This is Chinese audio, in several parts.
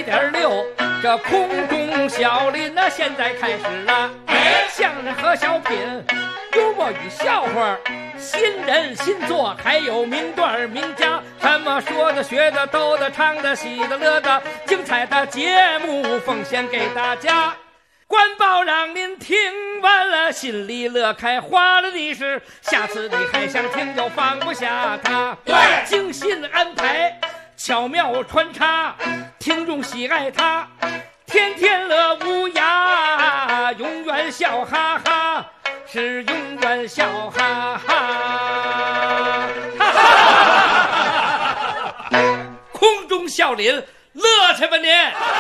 100.6，这空中小林呢，现在开始了。相声和小品，幽默与笑话，新人新作，还有名段名家，什么说的、学的、逗的、唱的、喜的、乐的，精彩的节目奉献给大家。官报让您听完了心里乐开花了的是，下次你还想听就放不下它。对，精心安排，巧妙穿插，听众喜爱它，天天乐无涯，永远笑哈哈，是永远笑哈哈。空中笑林，乐去吧您！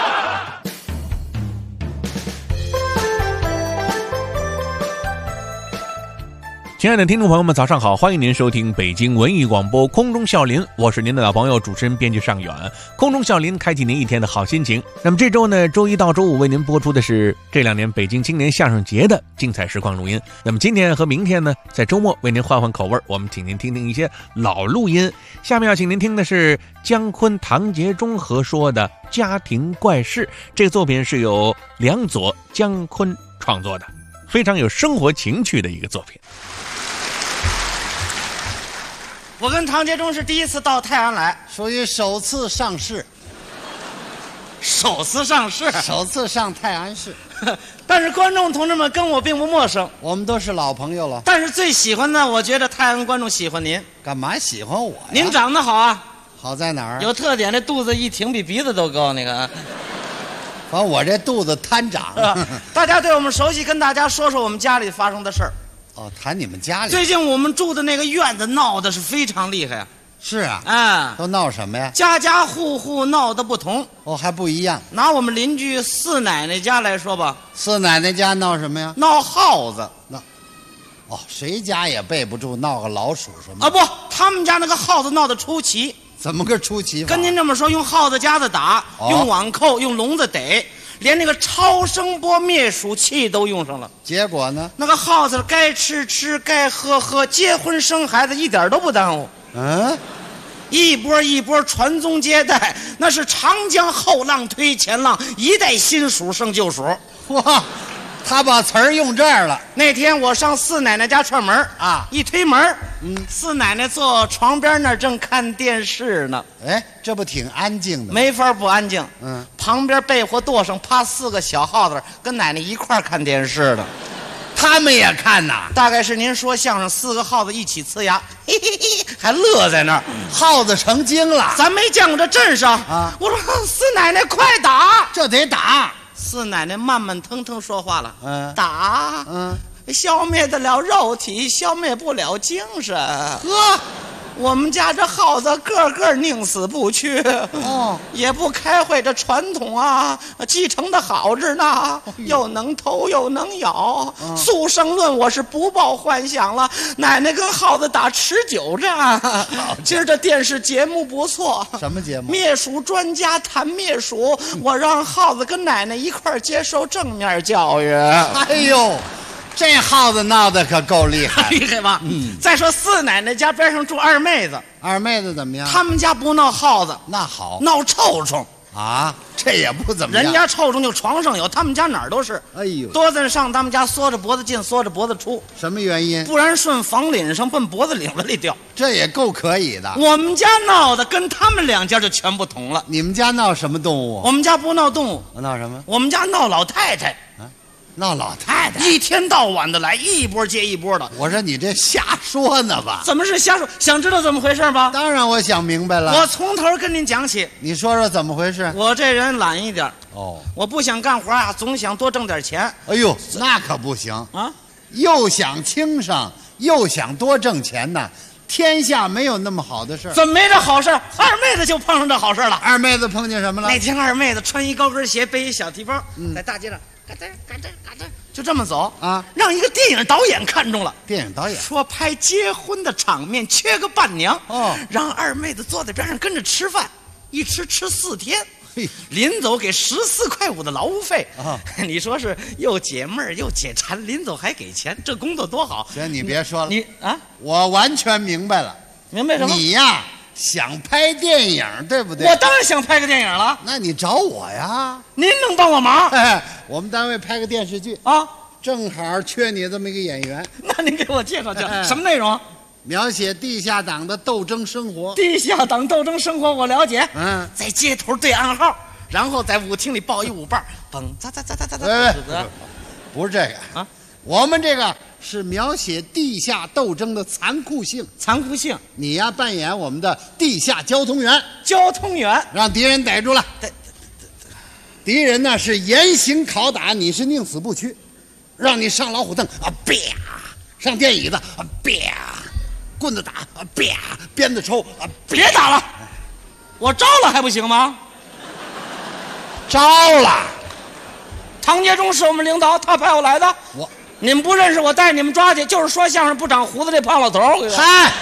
亲爱的听众朋友们，早上好！欢迎您收听北京文艺广播空中笑林，我是您的老朋友主持人编辑尚远。空中笑林开启您一天的好心情。那么这周呢，周一到周五为您播出的是这2年北京青年相声节的精彩实况录音。那么今天和明天呢，在周末为您换换口味，我们请您听听一些老录音。下面要请您听的是姜昆、唐杰忠合说的《家庭怪事》，这个作品是由梁左、姜昆创作的，非常有生活情趣的一个作品。 我跟唐杰忠是第一次到泰安来， 属于首次上市， 首次上市， 首次上泰安市。 但是观众同志们跟我并不陌生， 我们都是老朋友了。 但是最喜欢的，我觉得泰安观众喜欢您。 干嘛喜欢我呀？ 您长得好啊， 好在哪儿？ 有特点，这肚子一挺比鼻子都高，那个。 反正我这肚子摊长。 大家对我们熟悉，跟大家说说我们家里发生的事儿。 哦，谈你们家里。 最近我们住的那个院子闹得是非常厉害啊。 是啊。 啊， 都闹什么呀？ 家家户户闹得不同。 哦，还不一样。 拿我们邻居四奶奶家来说吧， 四奶奶家闹什么呀？ 闹耗子。 哦，谁家也备不住闹个老鼠什么啊？不，他们家那个耗子闹得出奇。 怎么个出奇法？ 跟您这么说，用耗子夹子打，用网扣，用笼子逮，连那个超声波灭鼠器都用上了。 结果呢？ 那个耗子该吃吃，该喝喝，结婚生孩子一点都不耽误。 嗯， 一波一波传宗接代，那是长江后浪推前浪，一代新鼠胜旧鼠。 哇，他把词儿用这儿了。 那天我上四奶奶家串门啊， 一推门，四奶奶坐床边那儿正看电视呢。 哎，这不挺安静的吗？ 没法不安静。旁边被窝垛上趴4个小耗子，跟奶奶一块儿看电视呢。 他们也看呐？ 大概是您说相声4个耗子一起呲牙，嘿嘿嘿，还乐在那儿。 耗子成精了， 咱没见过这阵势啊！我说四奶奶快打， 这得打。 四奶奶慢慢腾腾说话了，打，消灭得了肉体，消灭不了精神。 呵， 我们家这耗子个个宁死不屈，也不开会，这传统啊继承的好着呢，又能偷又能咬。速生论我是不抱幻想了，奶奶跟耗子打持久战。今儿这电视节目不错， 什么节目？ 灭鼠专家谈灭鼠，我让耗子跟奶奶一块儿接受正面教育。 哎呦，这耗子闹得可够厉害， 厉害吧？再说四奶奶家边上住二妹子， 二妹子怎么样？ 他们家不闹耗子， 那好， 闹臭虫啊，这也不怎么样。 人家臭虫就床上有，他们家哪儿都是。 哎呦， 多咱上他们家缩着脖子进，缩着脖子出。 什么原因？ 不然顺房领上奔脖子领子里掉。 这也够可以的。 我们家闹的跟他们两家就全不同了。 你们家闹什么动物？ 我们家不闹动物， 闹什么？ 我们家闹老太太。 闹老太太， 一天到晚的来，一波接一波的。 我说你这瞎说呢吧？ 怎么是瞎说？想知道怎么回事吧？ 当然我想明白了。 我从头跟您讲起。 你说说怎么回事？ 我这人懒一点， 我不想干活啊，总想多挣点钱。 哎呦，那可不行啊！ 又想轻省，又想多挣钱呢。天下没有那么好的事儿。 怎么没这好事？二妹子就碰上这好事了。 二妹子碰见什么了？ 那天二妹子穿一高跟鞋，背一小提包，在大街上嘎噔嘎噔嘎噔，就这么走啊， 让一个电影导演看中了。 电影导演说拍结婚的场面缺个伴娘，让二妹子坐在边上跟着吃饭，一吃4天。临走给14.5块的劳务费你说是又解闷儿又解馋，临走还给钱，这工作多好。 行，你别说了， 你啊， 我完全明白了。 明白什么？ 你呀， 想拍电影，对不对？ 我当然想拍个电影了， 那你找我呀？ 您能帮我忙哎，我们单位拍个电视剧， 啊？ 正好缺你这么一个演员， 那您给我介绍介绍， 哎什么内容？ 描写地下党的斗争生活。 地下党斗争生活我了解， 在街头对暗号，然后在舞厅里抱一舞伴，嘣咋咋咋咋咋咋， 不是这个啊， 我们这个是描写地下斗争的残酷性。 残酷性。 你呀，扮演我们的地下交通员， 交通员让敌人逮住了。敌人呢是严刑拷打，你是宁死不屈，让你上老虎凳啊，啪；上电椅子啊，啪；棍子打啊，啪；鞭子抽啊， 别打了，我招了还不行吗？ 招了。 唐杰忠是我们领导，他派我来的。你们不认识我，带你们抓去，就是说相声不长胡子这胖老头。 嗨，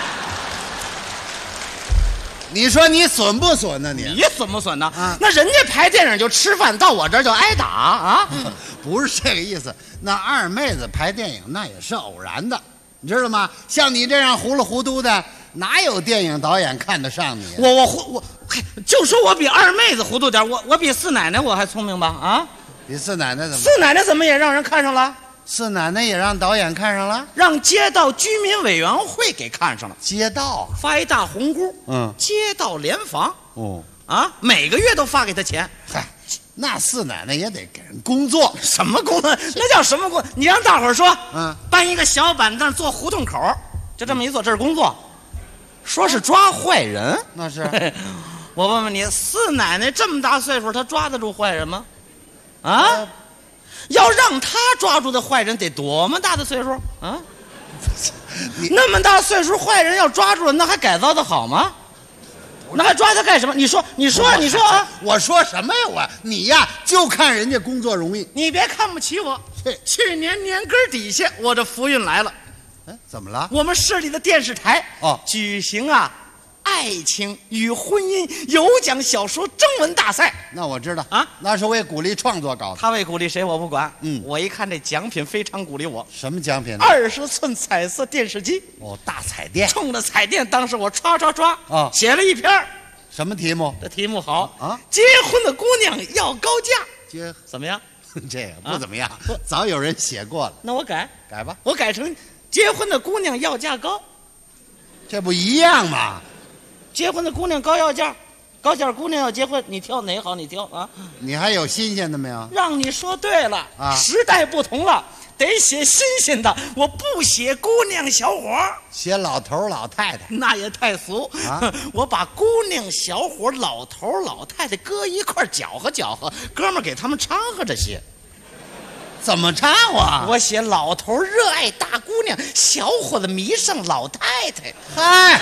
你说你损不损呢？你损不损呢？那人家拍电影就吃饭，到我这儿就挨打啊？ 不是这个意思。那二妹子拍电影那也是偶然的，你知道吗？像你这样糊里糊涂的，哪有电影导演看得上你？ 我就说我比二妹子糊涂点，我比四奶奶我还聪明吧？啊？ 比四奶奶怎么？ 四奶奶怎么也让人看上了？ 四奶奶也让导演看上了， 让街道居民委员会给看上了。 街道发一大红箍，街道联防，每个月都发给他钱。 嗨，那四奶奶也得给人工作。 什么工作？那叫什么工？你让大伙儿说，搬一个小板凳坐胡同口，就这么一坐，这是工作。说是抓坏人， 那是。 我问问你，四奶奶这么大岁数，她抓得住坏人吗？啊？要让他抓住的坏人得多么大的岁数啊？那么大岁数坏人要抓住了，那还改造的好吗？那还抓他干什么？你说啊！ 我说什么呀？你呀就看人家工作容易， 你别看不起我。去年年根底下，我这福运来了。 怎么了？ 我们市里的电视台举行爱情与婚姻有奖小说征文大赛。 那我知道啊，那是为鼓励创作搞的。 他为鼓励谁我不管，我一看这奖品非常鼓励我。 什么奖品呢 ？20寸彩色电视机。 大彩电。 冲着彩电，当时我刷写了一篇。 什么题目？ 这题目好啊！结婚的姑娘要高价。怎么样？ 这个不怎么样，早有人写过了。 那我改吧， 我改成结婚的姑娘要价高。 这不一样吗？ 结婚的姑娘高要价，高价姑娘要结婚，你挑哪好？你挑啊！ 你还有新鲜的没有？ 让你说对了啊！时代不同了，得写新鲜的。我不写姑娘小伙， 写老头老太太， 那也太俗啊！我把姑娘小伙、老头老太太搁一块搅和搅和，哥们儿给他们掺和着写。 怎么掺和？ 我写老头热爱大姑娘，小伙子迷上老太太。 嗨。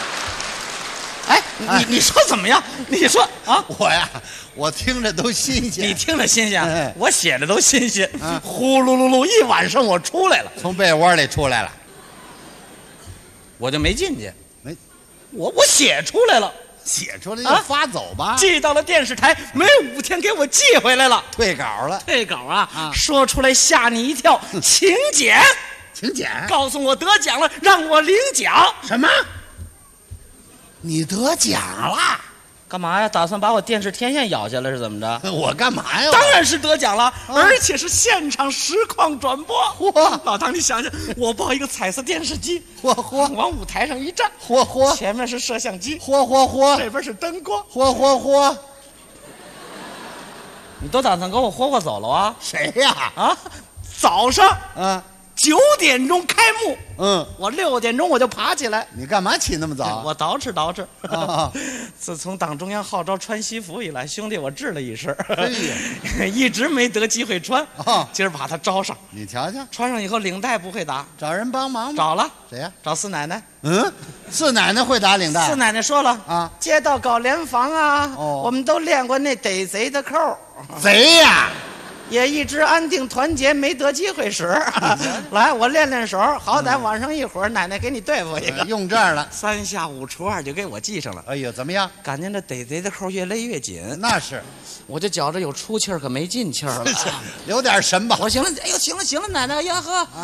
你说怎么样？你说啊， 我听着都新鲜。 你听着新鲜，我写着都新鲜。呼噜噜噜，一晚上我出来了， 从被窝里出来了， 我就没进去。我写出来了， 写出来就发走吧。 寄到了电视台，没5天给我寄回来了。 退稿了。 退稿啊！说出来吓你一跳，请柬。 请柬？ 告诉我得奖了，让我领奖。 什么？你得奖了？ 干嘛呀？打算把我电视天线咬下来是怎么着？ 我干嘛呀？ 当然是得奖了，而且是现场实况转播。老唐，你想想，我抱一个彩色电视机，往舞台上一站，前面是摄像机，这边是灯光，你都打算给我霍走了啊？ 谁呀？ 早上9点钟开幕，我6点钟我就爬起来。 你干嘛起那么早？ 我捯饬。自从党中央号召穿西服以来，兄弟我治了一身，一直没得机会穿。今儿把它招上， 你瞧瞧， 穿上以后领带不会打， 找人帮忙吗？ 找了。 谁呀？ 找四奶奶。 四奶奶会打领带。 四奶奶说了街道搞联防啊，我们都练过那逮贼的扣。 贼呀！ 也一直安定团结，没得机会使。来，我练手，好歹晚上一会儿，奶奶给你对付一个。 用这儿了 ，3下5除2就给我系上了。 哎呦，怎么样？ 感觉这逮贼的扣越勒越紧。 那是， 我就觉着有出气儿，可没进气儿了。 留点神吧。 我行了，哎呦，行了，奶奶呀呵，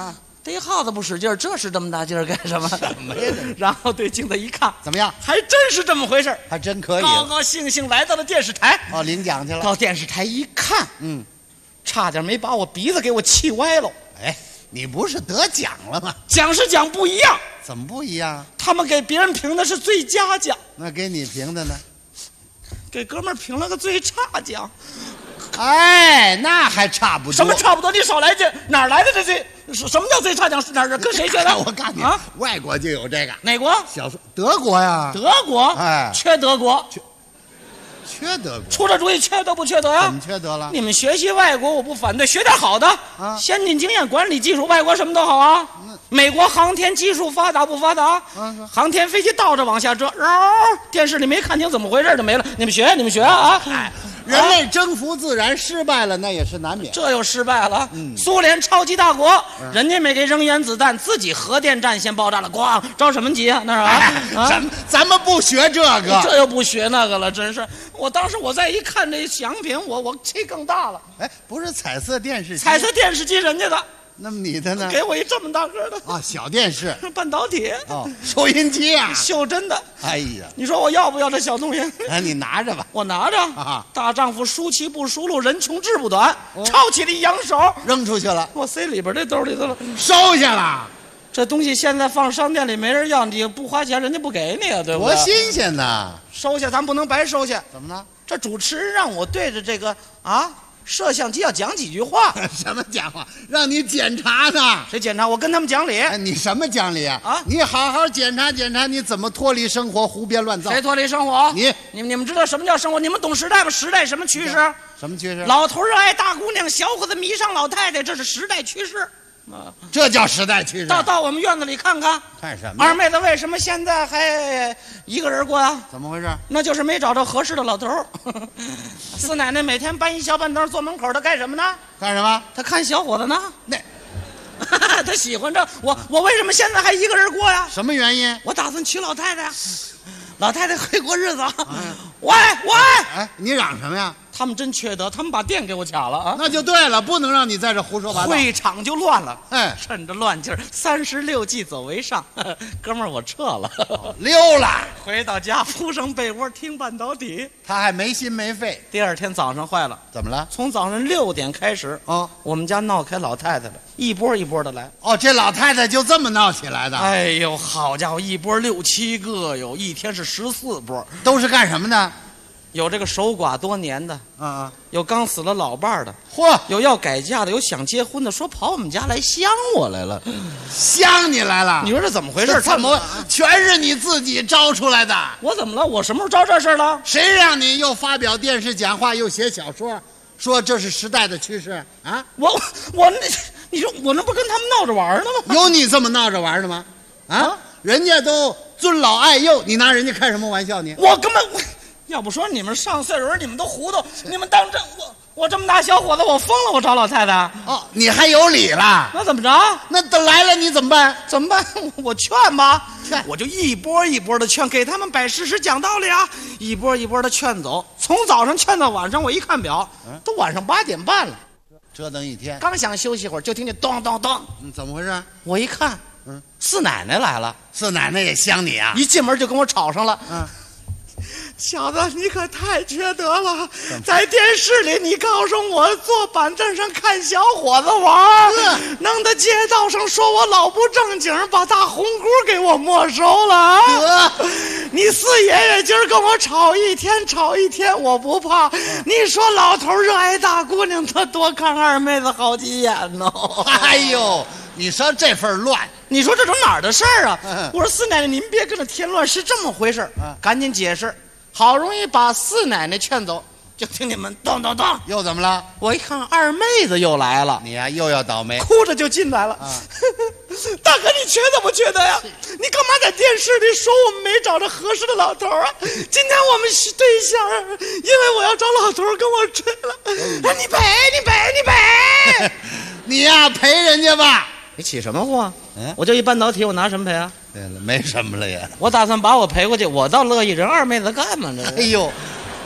逮耗子不使劲儿，这是这么大劲儿干什么？ 什么呀？ 然后对镜子一看， 怎么样？ 还真是这么回事儿， 还真可以。 高高兴兴来到了电视台。 哦，领奖去了。 到电视台一看，差点没把我鼻子给我气歪了。 哎，你不是得奖了吗？ 奖是奖不一样， 怎么不一样？ 他们给别人评的是最佳奖， 那给你评的呢？ 给哥们儿评了个最差奖。 哎，那还差不多。 什么差不多？你少来劲！哪儿来的这最？什么叫最差奖？是哪儿？跟谁学的？ 我告诉你啊， 外国就有这个。 哪国？ 小说德国呀。 德国。 哎， 缺德国。 缺德国。 出这主意缺德不缺德呀？ 怎么缺德了？ 你们学习外国我不反对，学点好的啊， 先进经验、管理技术，外国什么都好啊。美国航天技术发达不发达？航天飞机倒着往下折，电视里没看清怎么回事就没了。你们学，你们学啊！ 人类征服自然失败了，那也是难免。 这又失败了。苏联超级大国，人家没给扔原子弹，自己核电站先爆炸了，咣，着什么急啊？那是啊？ 咱们不学这个， 这又不学那个了，真是。我当时我再一看这奖品，我气更大了。 哎，不是彩色电视机， 彩色电视机人家的。 那么你的呢？ 给我一这么大个的啊，小电视， 半导体哦，收音机啊， 袖珍的。 哎呀， 你说我要不要这小东西？ 哎，你拿着吧， 我拿着啊。 大丈夫舒其不熟路，人穷志不短。抄起了一扬手， 扔出去了。 我塞里边这兜里头了， 收下了。 这东西现在放商店里没人要，你不花钱，人家不给你啊，对不对？ 多新鲜呐！ 收下，咱不能白收下。 怎么了？ 这主持人让我对着这个摄像机要讲几句话。 什么讲话？让你检查呢？ 谁检查？我跟他们讲理。 哎，你什么讲理啊？你好好检查检查，你怎么脱离生活，胡编乱造？ 谁脱离生活？ 你们知道什么叫生活？你们懂时代吗？时代什么趋势？ 什么趋势？ 老头热爱大姑娘，小伙子迷上老太太，这是时代趋势。 这叫时代趋势。 到我们院子里看看， 看什么？ 二妹子为什么现在还一个人过呀？ 怎么回事？ 那就是没找着合适的老头。四奶奶每天搬一小板凳坐门口，她干什么呢？ 干什么？ 她看小伙子呢。她喜欢这我为什么现在还一个人过呀？ 什么原因？ 我打算娶老太太呀。老太太会过日子。喂， 哎，你嚷什么呀？ 他们真缺德，他们把电给我卡了啊！ 那就对了，不能让你在这胡说八道。 会场就乱了。 哎， 趁着乱劲儿，36计走为上。哥们儿，我撤了， 溜了。 回到家铺上被窝听半导体。 他还没心没肺。 第二天早上坏了， 怎么了？ 从早上6点开始我们家闹开老太太了，一波一波的来。 哦，这老太太就这么闹起来的？ 哎呦，好家伙，一波6、7个哟，一天是14波。 都是干什么的？ 有这个守寡多年的，有刚死了老伴儿的， 嚯， 有要改嫁的，有想结婚的，说跑我们家来相我来了， 相你来了。 你说这怎么回事？ 怎么全是你自己招出来的？ 我怎么了？我什么时候招这事了？ 谁让你又发表电视讲话，又写小说，说这是时代的趋势啊？ 你说我那不跟他们闹着玩呢吗？ 有你这么闹着玩的吗？人家都尊老爱幼，你拿人家开什么玩笑？ 我根本要不说你们上岁数人，你们都糊涂，你们当真我这么大小伙子，我疯了，我找老太太。 哦，你还有理了？ 那怎么着？ 那等来了你怎么办？ 怎么办？我劝吧，我就一波一波的劝，给他们摆事实讲道理啊，一波一波的劝走，从早上劝到晚上。我一看表，都晚上8点半了， 折腾一天。 刚想休息会儿，就听见咚咚咚。 怎么回事？ 我一看，四奶奶来了。 四奶奶也相你啊？ 一进门就跟我吵上了。小子，你可太缺德了！在电视里你告诉我坐板凳上看小伙子玩，弄得街道上说我老不正经，把大红箍给我没收了。你四爷爷今儿跟我吵一天，我不怕。你说老头热爱大姑娘，他多看二妹子好几眼呢。 哎呦，你说这份乱， 你说这都哪儿的事儿啊？我说四奶奶，您别跟着添乱，是这么回事，赶紧解释。好容易把四奶奶劝走，就听你们咚咚咚， 又怎么了？ 我一看二妹子又来了， 你呀又要倒霉， 哭着就进来了。大哥，你缺德不缺德呀？你干嘛在电视里说我们没找着合适的老头啊？今天我们是对象，因为我要找老头跟我吹了。你赔， 你呀赔人家吧。 你起什么哄？我就一半导体，我拿什么赔啊？ 对了，没什么了也。 我打算把我赔过去，我倒乐意，人二妹子干嘛呢？ 哎呦，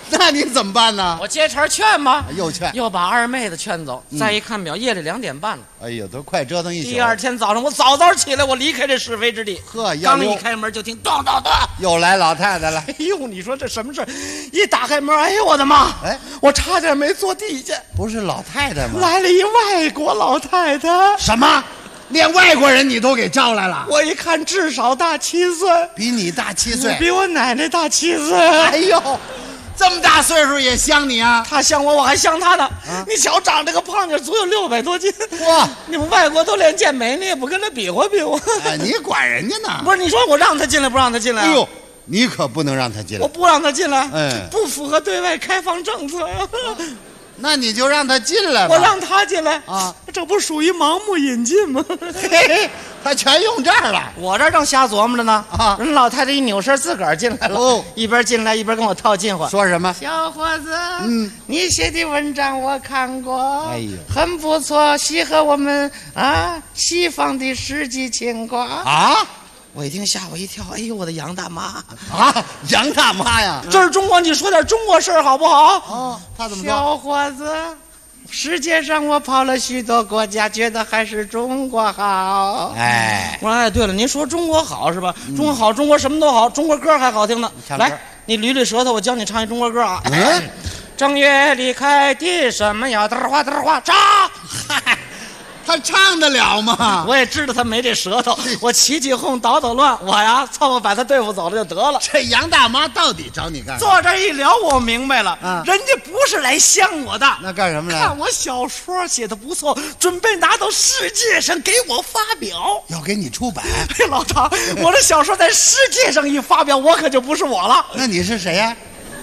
那你怎么办呢？ 我接茬劝吧， 又劝， 又把二妹子劝走。再一看表，夜里2点半了。 哎呦，都快折腾一宿。 第二天早上，我早早起来，我离开这是非之地。 呵， 刚一开门就听咚咚咚， 又来老太太了。 哎呦，你说这什么事儿？一打开门，哎呦我的妈！ 哎， 我差点没坐地下。 不是老太太吗？ 来了一外国老太太。 什么？连外国人你都给招来了？ 我一看，至少大7岁， 比你大7岁， 比我奶奶大7岁。 哎呦，这么大岁数也像你啊？ 他像我，我还像他呢。你瞧，长这个胖点，足有600多斤。 哇！ 你们外国都练健美，你也不跟他比划比划？ 哎，你管人家呢？ 不是，你说我让他进来不让他进来？ 哎呦，你可不能让他进来。 我不让他进来，不符合对外开放政策呀。 那你就让他进来吧。 我让他进来啊， 这不属于盲目引进吗？ 嘿嘿，他全用这儿了。 我这正瞎琢磨着呢啊！ 人老太太一扭身自个儿进来了， 哦， 一边进来一边跟我套近乎， 说什么？ 小伙子，你写的文章我看过， 哎呦， 很不错，适合我们西方的实际情况啊！ 我一听吓我一跳，哎呦我的杨大妈啊，杨大妈呀！ 这是中国，你说点中国事儿好不好？ 哦，他怎么说？ 小伙子，世界上我跑了许多国家，觉得还是中国好。 哎， 我说哎，对了，您说中国好是吧？中国好，中国什么都好，中国歌还好听呢。来，你捋捋舌头，我教你唱一中国歌啊。正月里开的什么呀？嘚花嘚花扎。 嗨，他唱得了吗？ 我也知道他没这舌头，我起起哄捣捣乱，我呀凑合把他对付走了就得了。 这杨大妈到底找你干什么？ 坐这一聊，我明白了，人家不是来相我的， 那干什么来？ 看我小说写的不错，准备拿到世界上给我发表， 要给你出版。 哎，老唐，我这小说在世界上一发表，我可就不是我了。 那你是谁呀？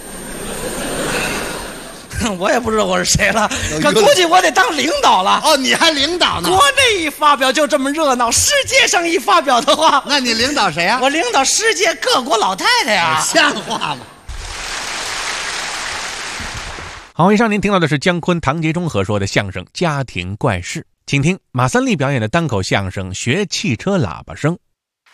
我也不知道我是谁了，可估计我得当领导了。 哦，你还领导呢？ 国内一发表就这么热闹，世界上一发表的话， 那你领导谁呀？ 我领导世界各国老太太呀， 像话吗？ 好，以上您听到的是姜昆、唐杰忠合说的相声《家庭怪事》，请听马三立表演的单口相声《学汽车喇叭声》。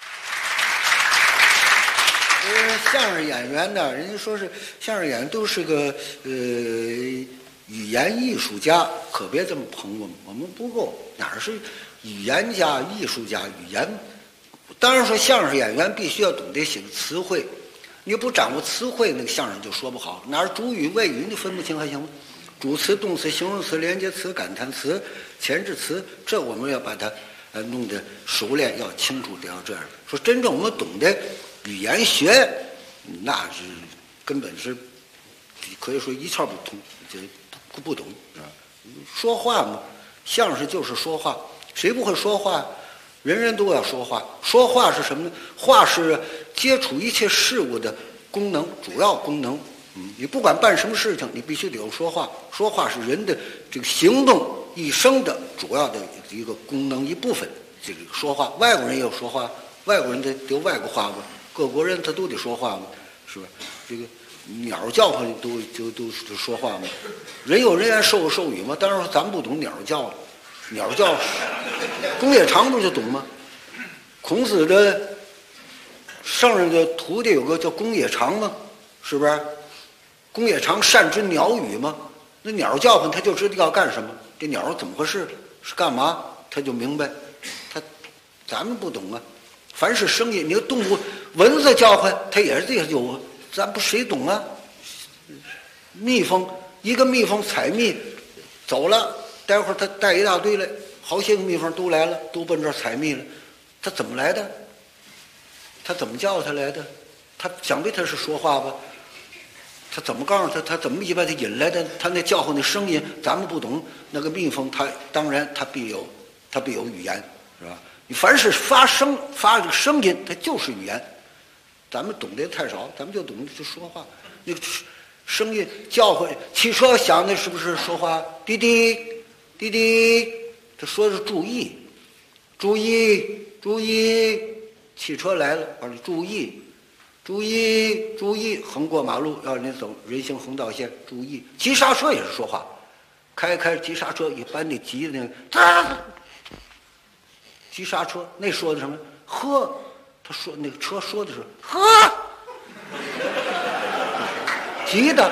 相声演员呢，人家说是相声演员都是个语言艺术家，可别这么捧我们，我们不够，哪是语言家、艺术家？语言，当然说相声演员必须要懂得写个词汇，你不掌握词汇，那个相声就说不好。哪是主语、谓语你分不清还行吗？主词、动词、形容词、连接词、感叹词、前置词，这我们要把它弄得熟练，要清楚，得要这样。说真正我们懂得语言学。那是根本是可以说一窍不通，这不懂啊！说话嘛，相声就是说话，谁不会说话？人人都要说话。说话是什么呢？话是接触一切事物的功能，主要功能。你不管办什么事情，你必须得用说话。说话是人的这个行动一生的主要的一个功能一部分。这个说话，外国人也有说话，外国人得外国话吧？各国人他都得说话嘛，是吧？这个鸟叫唤都说话嘛。人有人言，兽有兽语嘛。当然说咱们不懂鸟叫，鸟叫，公冶长不就懂吗？孔子的上任的徒弟有个叫公冶长嘛，是不是？公冶长善知鸟语嘛，那鸟叫唤他就知道要干什么，这鸟怎么回事，是干嘛，他就明白。咱们不懂啊。凡是声音，你要动物，蚊子叫唤，它也是这个有，咱不谁懂啊？蜜蜂，一个蜜蜂采蜜走了，待会儿它带一大堆来，好些个蜜蜂都来了，都奔这儿采蜜了，它怎么来的？它怎么叫它来的？它想必它是说话吧？它怎么告诉它怎么把它引来的？它那叫唤的声音，咱们不懂。那个蜜蜂，它当然它必有语言，是吧？你凡是发这个声音，它就是语言。咱们懂得太少，咱们就懂得就说话。那个声音叫唤，汽车响，那是不是说话？滴滴滴滴，他说的是注意，注意，注意，汽车来了，把你注意，注意，注意，横过马路要你走人行横道线，注意。急刹车也是说话，开急刹车，一般那急的那个。急刹车，那说的什么？呵，他说那个车说的是呵，急的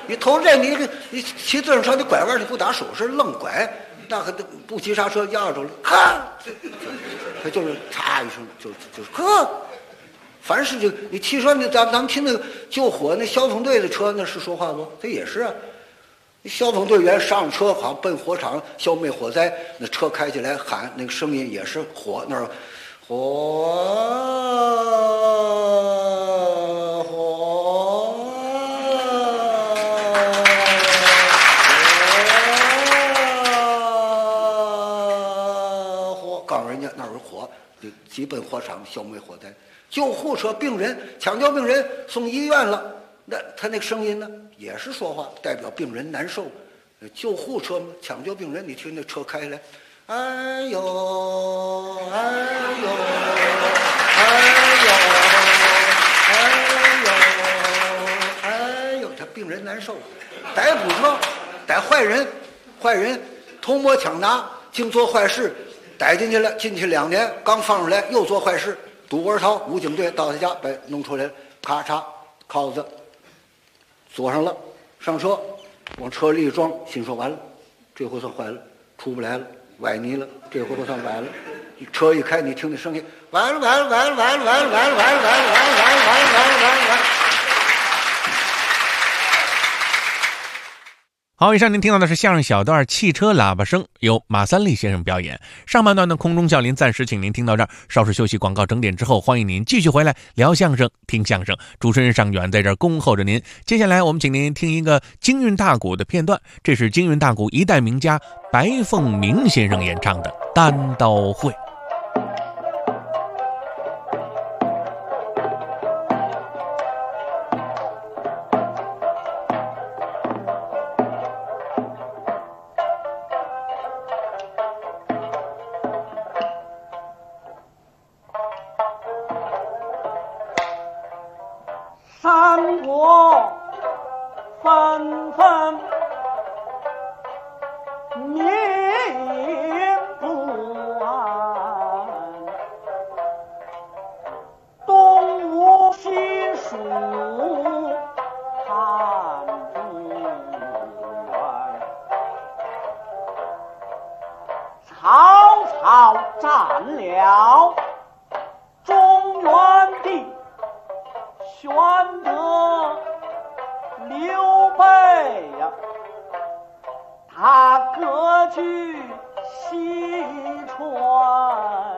你头这你骑自行车你拐弯你不打手势愣拐，那可不急刹车压着了，咔，他就是嚓一声就是呵。凡是这你汽车咱们听那个救火那消防队的车那是说话不？他也是啊。消防队员上车好像奔火场消灭火灾，那车开起来喊那个声音也是火那儿告诉人家那儿有火，就急奔火场消灭火灾。救护车病人抢救病人送医院了，那他那个声音呢也是说话，代表病人难受。救护车嘛，抢救病人，你听那车开来，哎呦哎呦哎呦哎呦哎呦，他病人难受。逮捕车逮坏人，坏人偷摸抢拿净做坏事，逮进去了，进去2年，刚放出来又做坏事。赌窝逃，武警队到他家把弄出来了，咔嚓铐子锁上了，上车往车里一装，心说完了，这回算坏了，出不来了，崴泥了，这回都算崴了。车一开，你听那声音，完了完了完了完了完了完了完了完了完了完了完了完了。 好，以上您听到的是相声小段《汽车喇叭声》，由马三立先生表演。上半段的空中笑林暂时请您听到这儿，稍事休息，广告整点之后，欢迎您继续回来聊相声、听相声。主持人尚远在这儿恭候着您。接下来我们请您听一个京韵大鼓的片段，这是京韵大鼓一代名家白凤鸣先生演唱的《单刀会》。 山火纷纷，民不安。东吴西蜀汉中原，曹操占了中原地，玄德刘备呀，他割据西川，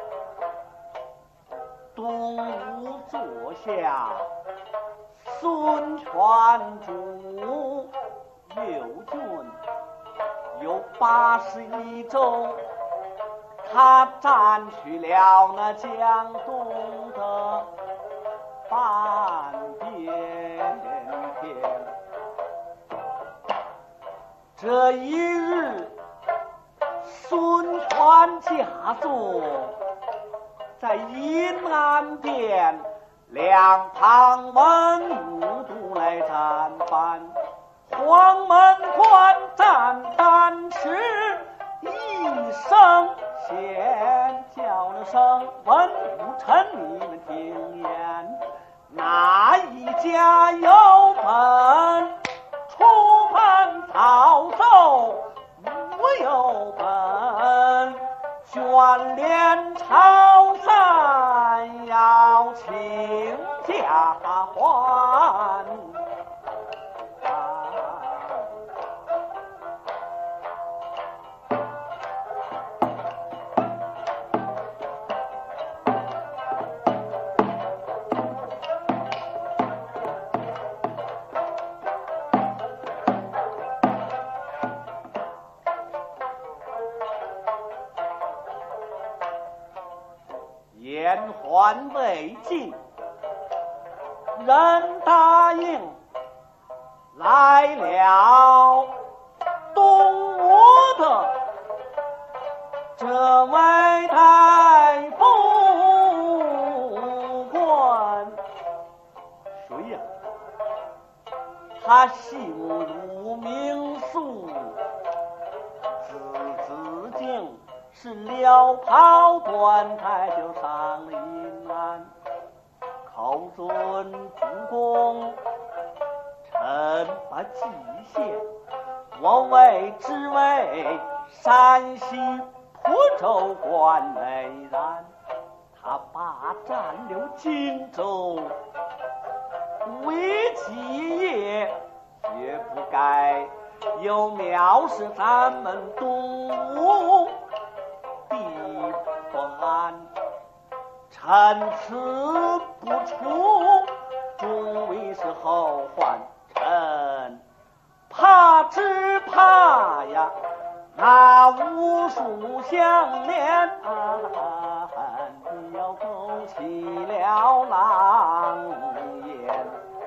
东吴坐下孙权主，右军有81州，他占据了那江东的半边天。这一日，孙权驾坐在阴安殿，两旁文武都来战班。黄门关战单持，一声先叫了声文武臣，你们听言，哪一家有本？出门早奏无有本，卷帘朝散要请假还。言还未尽，人答应来了东吴的这位大夫官。谁呀？他姓鲁名肃，字子敬，是辽袍端台就上了阴安，口尊主公，臣把蓟县，我只为山西蒲州关内然，他霸占了荆州，为己业，绝不该有藐视咱们东吴地方。臣此不出，终为是后患。臣怕只怕呀，那无数相连你要勾起了狼烟。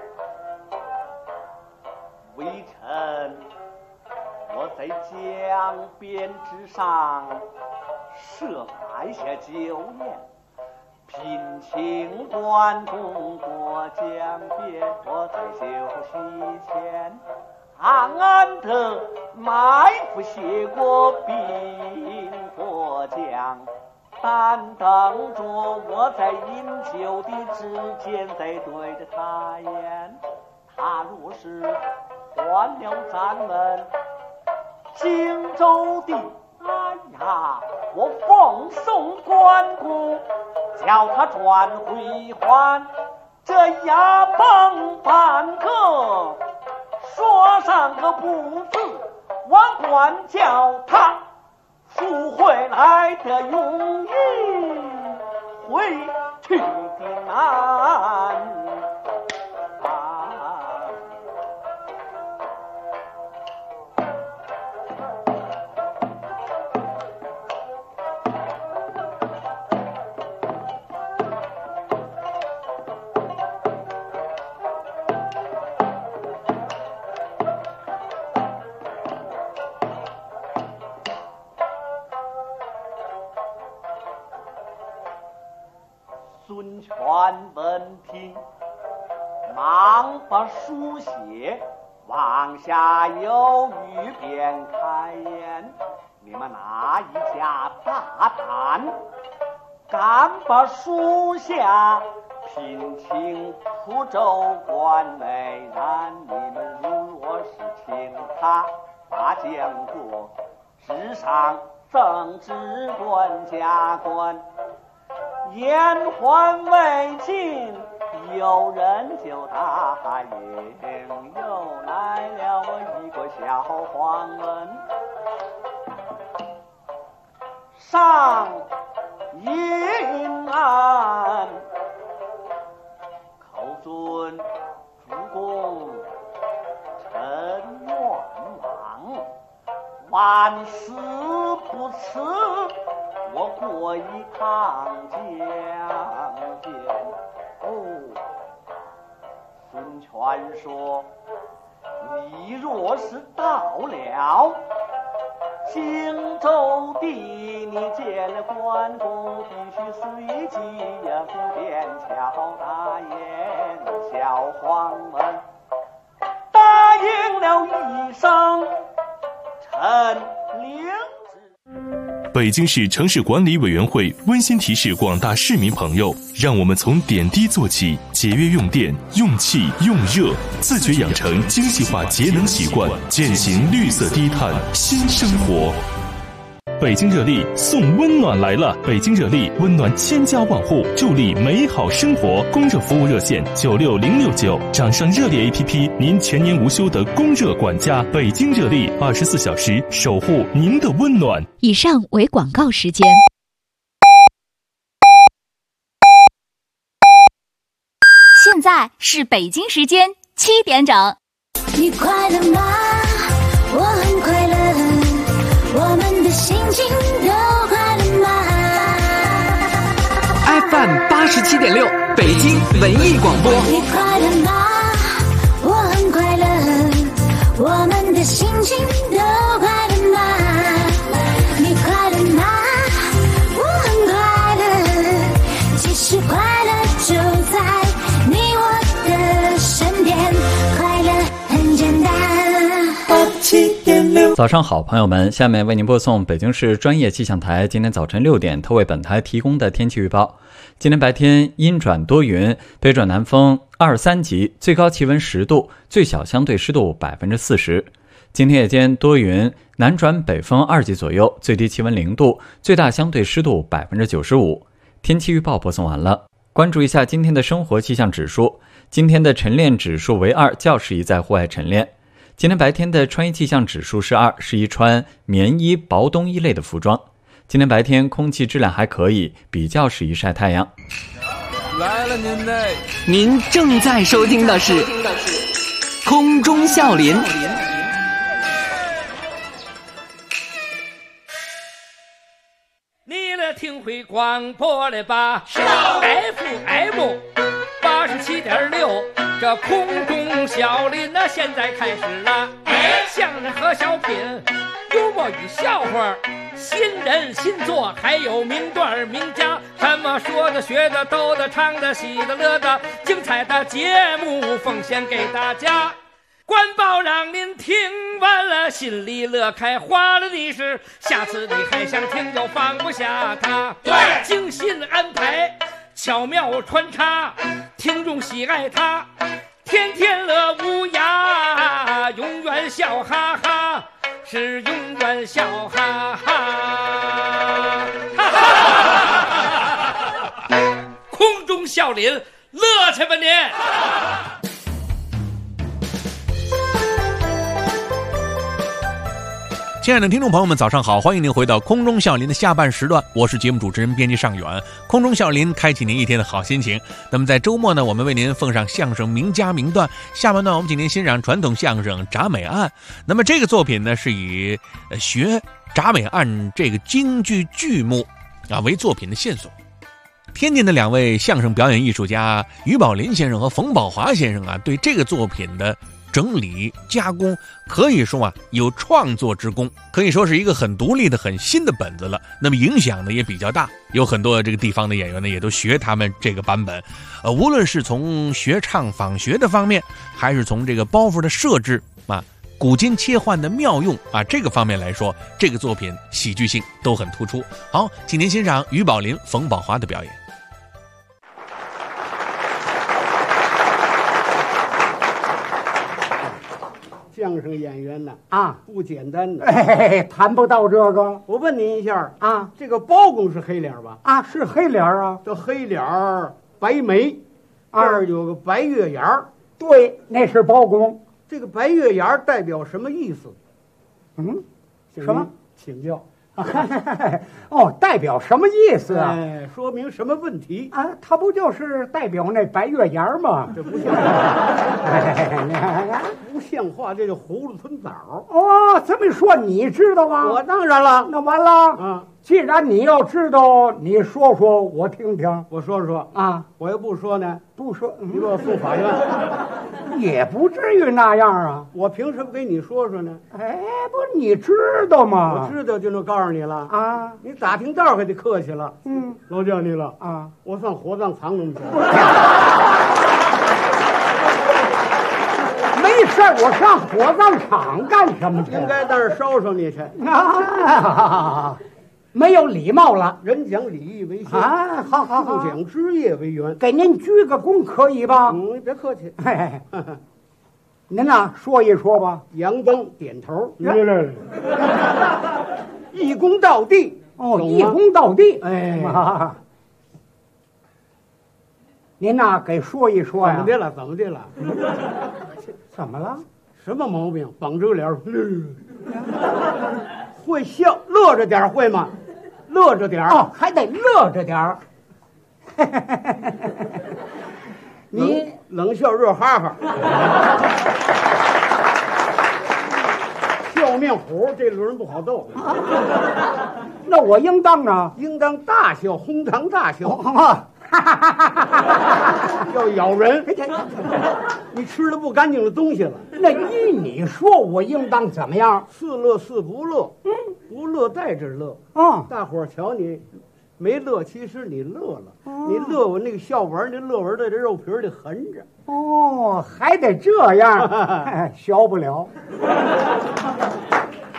微臣我在江边之上设埋下酒宴，品请关公过江边。我在酒席前暗暗地埋伏谢过兵过江，但等着我在饮酒的之间再对着他言，他若是还了咱们荆州的，哎呀，我奉送关公，叫他转回还。这牙崩半个，说上个不字，我管叫他赎回来的容易，回去的难。孙权闻听，忙把书写往下犹豫，便开言：你们哪一家大胆，敢把书下品请蒲州关内然？你们若是请他把将过，直上赠之官加官，言还未尽，有人就答应，又来了一个小黄门，上银案，口尊主公陈愿王，万死不辞，我过一趟江边。孙权说，你若是到了荆州地，你见了关公，必须随即便敲大言，小黄门答应了一声，臣领旨。 北京市城市管理委员会温馨提示广大市民朋友，让我们从点滴做起，节约用电、用气、用热，自觉养成精细化节能习惯，践行绿色低碳新生活。北京热力送温暖来了！北京热力温暖千家万户，助力美好生活。供热服务热线96069，掌上热力 APP， 您全年无休的供热管家。北京热力24小时守护您的温暖。 以上为广告时间。 现在是北京时间7点整。 你快乐吗？我很快乐。我们的心情都快乐吗 ？FM 87.6，北京文艺广播。 你快乐吗？我很快乐。我们的心情都快乐吗？你快乐吗？我很快乐。其实快乐就在你我的身边，快乐很简单。87.6 早上好，朋友们，下面为您播送北京市专业气象台今天早晨6点特为本台提供的天气预报。今天白天阴转多云，北转南风2、3级，最高气温10度，最小相对湿度40%。今天夜间多云，南转北风2级左右，最低气温0度，最大相对湿度95%。天气预报播送完了，关注一下今天的生活气象指数。今天的晨练指数为2，较适宜在户外晨练。今天白天的穿衣气象指数是2，适宜穿棉衣、薄冬衣类的服装。今天白天空气质量还可以，比较适宜晒太阳。 来了您嘞！您正在收听的是空中笑林。 你来听会广播了吧？FM 87.6，这空中笑林那现在开始了。相声和小品，幽默与笑话，新人新作，还有名段名家，什么说的、学的、逗的、唱的、喜的、乐的，精彩的节目奉献给大家。官报让您听完了心里乐开花了的是，下次你还想听就放不下它。对，精心安排，巧妙穿插，听众喜爱它，天天乐无涯，永远笑哈哈，是永远笑哈哈。空中笑林，乐去吧您！ 亲爱的听众朋友们，早上好！欢迎您回到空中笑林的下半时段，我是节目主持人编辑尚远。空中笑林开启您一天的好心情。那么在周末呢，我们为您奉上相声名家名段。下半段我们请您欣赏传统相声《铡美案》。那么这个作品呢，是以学铡美案这个京剧剧目为作品的线索。天津的2位相声表演艺术家于宝林先生和冯宝华先生对这个作品的整理加工可以说有创作之功，可以说是一个很独立的很新的本子了。那么影响呢也比较大，有很多这个地方的演员呢也都学他们这个版本。无论是从学唱仿学的方面，还是从这个包袱的设置古今切换的妙用这个方面来说，这个作品喜剧性都很突出。好，请您欣赏于宝林、冯宝华的表演。 相声演员呢不简单的， 谈不到这个。 我问您一下这个包公是黑脸吧？ 是黑脸啊。 这黑脸白眉，这儿有个白月牙儿。 对，那是包公。 这个白月牙代表什么意思？ 什么？ 请教。 代表什么意思啊？ 说明什么问题他不就是代表那白月牙吗？ 这不像话，不像话，这就葫芦吞枣。 这么说你知道吗？ 我当然了。 那完了既然你要知道，你说说我听听。 我说说我要不说呢？ 不说， 你给我送法院。 也不至于那样啊！ 我凭什么给你说说呢？ 不是你知道吗？ 我知道就能告诉你了你打听道还得客气了。劳驾你了我上火葬场能走。 没事，我上火葬场干什么去？ 应该在这烧烧你去。 没有礼貌了。 人讲礼义为先好， 不讲枝叶为源。 给您鞠个躬可以吧？ 别客气。 您说一说吧。 杨登点头。一躬到地。 一躬到地。您给说一说呀。 怎么的了？ 怎么了？ 什么毛病？绑着脸会笑，乐着点会吗？乐着点还得乐着点你冷笑热哈哈。笑面虎这轮人不好逗。 那我应当呢？ 应当大笑，哄堂大笑。要咬人。你吃了不干净的东西了。 那依你说，我应当怎么样？ 似乐似不乐。不乐带着乐。大伙儿瞧你没乐，其实你乐了。你乐我那个笑纹，那乐纹在这肉皮里横着。 还得这样。学不了。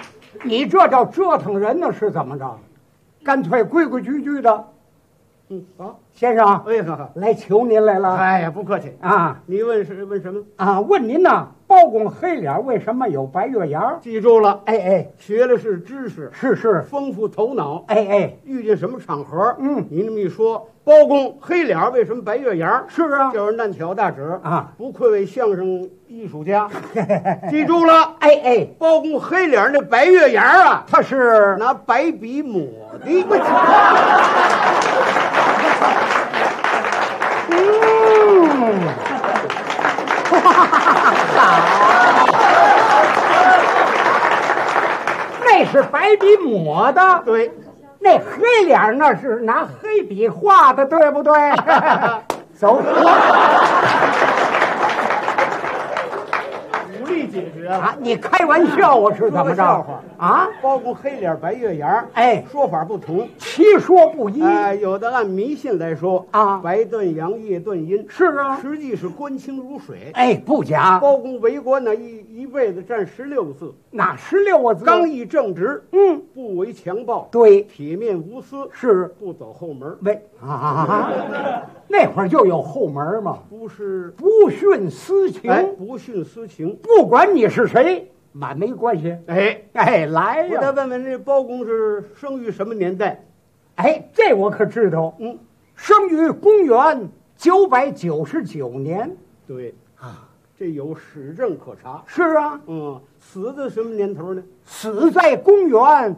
你这叫折腾人呢，是怎么着？干脆规规矩矩的。好，先生， 哎，好， 来求您来了。 哎呀，不客气啊！ 你问什么啊？问您呐，包公黑脸为什么有白月牙？ 记住了， 哎， 学的是知识， 是丰富头脑， 哎， 遇见什么场合，你那么一说，包公黑脸为什么白月牙？ 是啊， 就是难挑大指啊， 不愧为相声艺术家。记住了， 哎， 包公黑脸那白月牙啊， 他是拿白笔抹的。 那是白笔抹的， 对， 那黑脸那是拿黑笔画的，对不对？走， 武力解决啊！你开玩笑，我是怎么着？ 笑话啊！ 包公黑脸白月牙， 哎， 说法不同， 其说不一。 有的按迷信来说啊， 白断阳，夜断阴， 是啊， 实际是官清如水。 哎，不假。 包公为官呢，一辈子占16个字， 哪16个字？ 刚毅正直，不为强暴， 对， 铁面无私， 是不走后门。 喂那会儿就有后门吗？ 不是， 不徇私情， 不徇私情， 不管你是谁，满没关系。哎，来呀！ 我再问问这包公是生于什么年代？ 哎，这我可知道。生于公元999年。 对啊，这有史证可查。 是啊， 死的什么年头呢？ 死在公元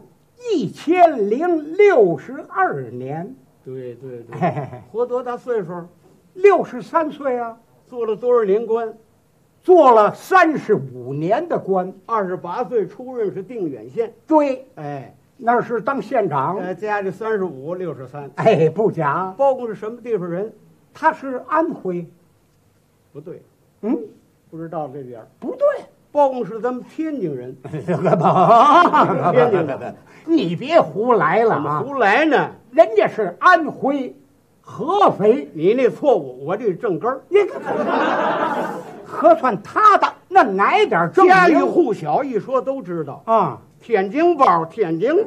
1062年。 对，活多大岁数 ？63岁啊。 做了多少年官？ 做了35年的官。 28岁出任是定远县。 对， 哎， 那是当县长。 加这35、63。 哎，不假。 包公是什么地方人？ 他是安徽。 不对，不知道这点。 不对， 包公是咱们天津人。 天津的，你别胡来了啊！ 胡来呢？ 人家是安徽合肥。 你那错误，我这正根儿。 你可算他的那哪点正？ 家喻户晓，一说都知道啊。 天津包的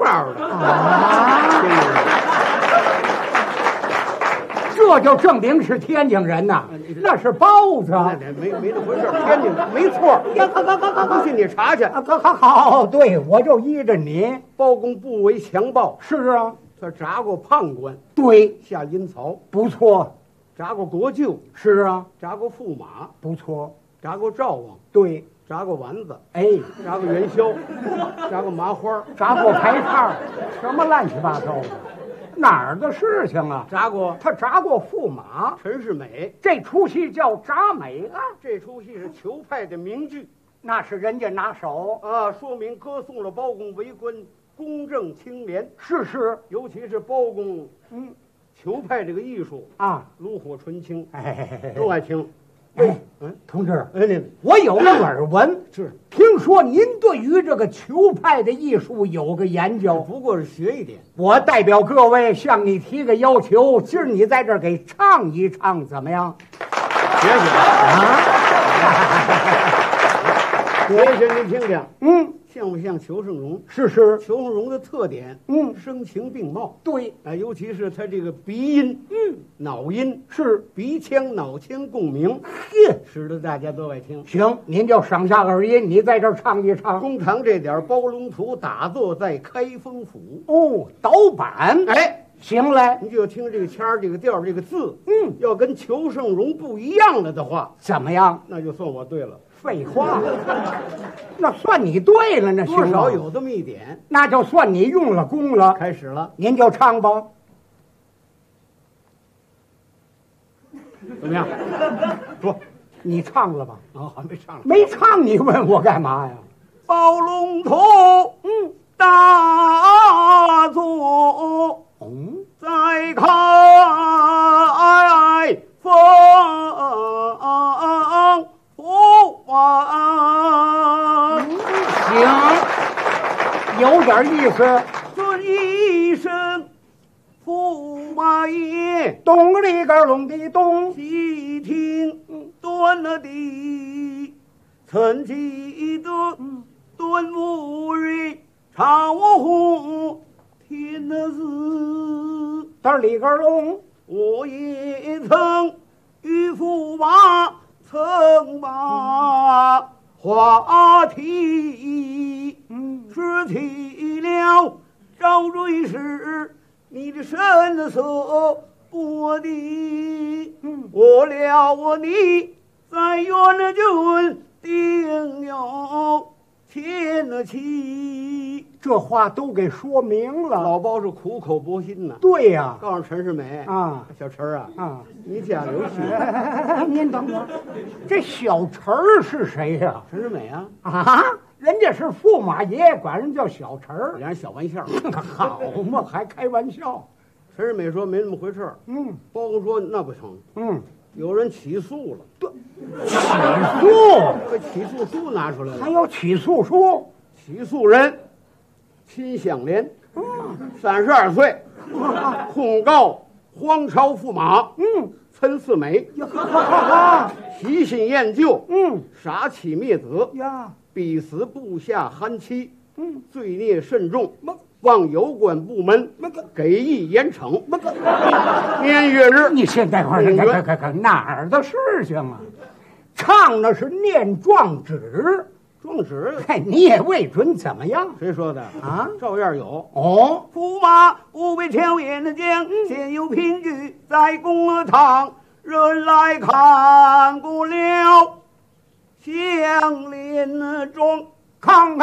这就证明是天津人呐，那是包子， 没那回事。天津没错，不信你查去。 好，对，我就依着你。 包公不为强暴， 是啊， 他炸过判官， 对， 下阴曹， 不错； 炸过国舅， 是啊， 炸过驸马， 不错； 炸过赵王， 对， 炸过丸子， 哎， 炸过元宵，炸过麻花， 炸过排叉，什么乱七八糟的。哪儿的事情啊？ 炸过， 他炸过驸马陈世美， 这出戏叫铡美啊。 这出戏是裘派的名剧， 那是人家拿手啊，说明歌颂了包公为官公正清廉。 是， 尤其是包公，裘派这个艺术啊， 炉火纯青，都爱听。 同志，我有个耳闻， 是听说您对于这个裘派的艺术有个研究， 不过是学一点。 我代表各位向你提个要求，今儿你在这儿给唱一唱，怎么样？ 学学啊！学学您听听，像不像裘盛戎？ 是， 裘盛戎的特点，声情并茂。 对， 尤其是他这个鼻音，脑音是鼻腔脑腔共鸣，使得大家都爱听。 行，您就赏下耳音，你在这儿唱一唱。 公堂这点包龙图打坐在开封府。 导板。 哎， 行嘞， 你就听这个腔儿、这个调儿、这个字，要跟裘盛戎不一样了的话， 怎么样？ 那就算我对了。 废话，那算你对了，那多少有这么一点， 那就算你用了功了。 开始了， 您就唱吧， 怎么样？说， 你唱了吧？ 还没唱了， 没唱，你问我干嘛呀？ 包龙图，大坐，在开封。 行，有点意思。 尊一声驸马爷， 咚里个隆的咚， 细听端了的，曾记得端木瑞长湖天的字， 这里个龙， 我也曾与驸马曾把话题，说起了赵瑞时你的神色我的，我了你在元军定有前妻， 这话都给说明了。 老包是苦口婆心呐。 对呀， 告诉陈世美啊， 小陈啊， 啊， 你家有血。 您等会儿，这小陈儿是谁呀？ 陈世美啊， 啊，人家是驸马爷爷，管人叫小陈儿， 两人小玩笑。 好嘛，还开玩笑。 陈世美说没那么回事儿。包公说那不成。有人起诉了。 对，起诉， 这起诉书拿出来了。 还有起诉书， 起诉人秦香莲，32岁，控告皇朝驸马陈四美喜新厌旧，杀妻灭子呀， 逼死部下韩琦，罪孽甚重，望有关部门给予严惩。年月日， 你先待会儿，看哪儿的事情啊？唱的是念状纸， 状纸， 嗨，你也未准怎么样？ 谁说的啊？ 照样有。 哦， 驸马不为条言的讲，现有凭据在公堂，人来看过了相连状。 扛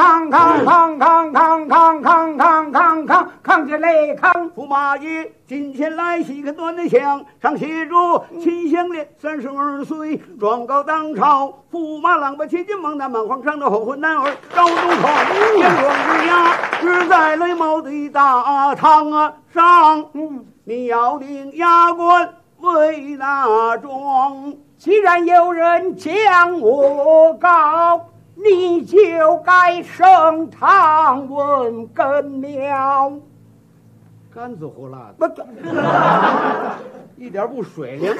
起来扛！ 驸马爷今天来西个端的香，上写着秦香莲32岁，状告当朝。驸马郎把千金蒙难满皇上的后婚男儿赵东闯，阎王之家只在雷某的大堂上。你要定衙官为哪桩？ 既然有人将我告，你就该升堂问根了。 干子胡辣的，一点不水灵。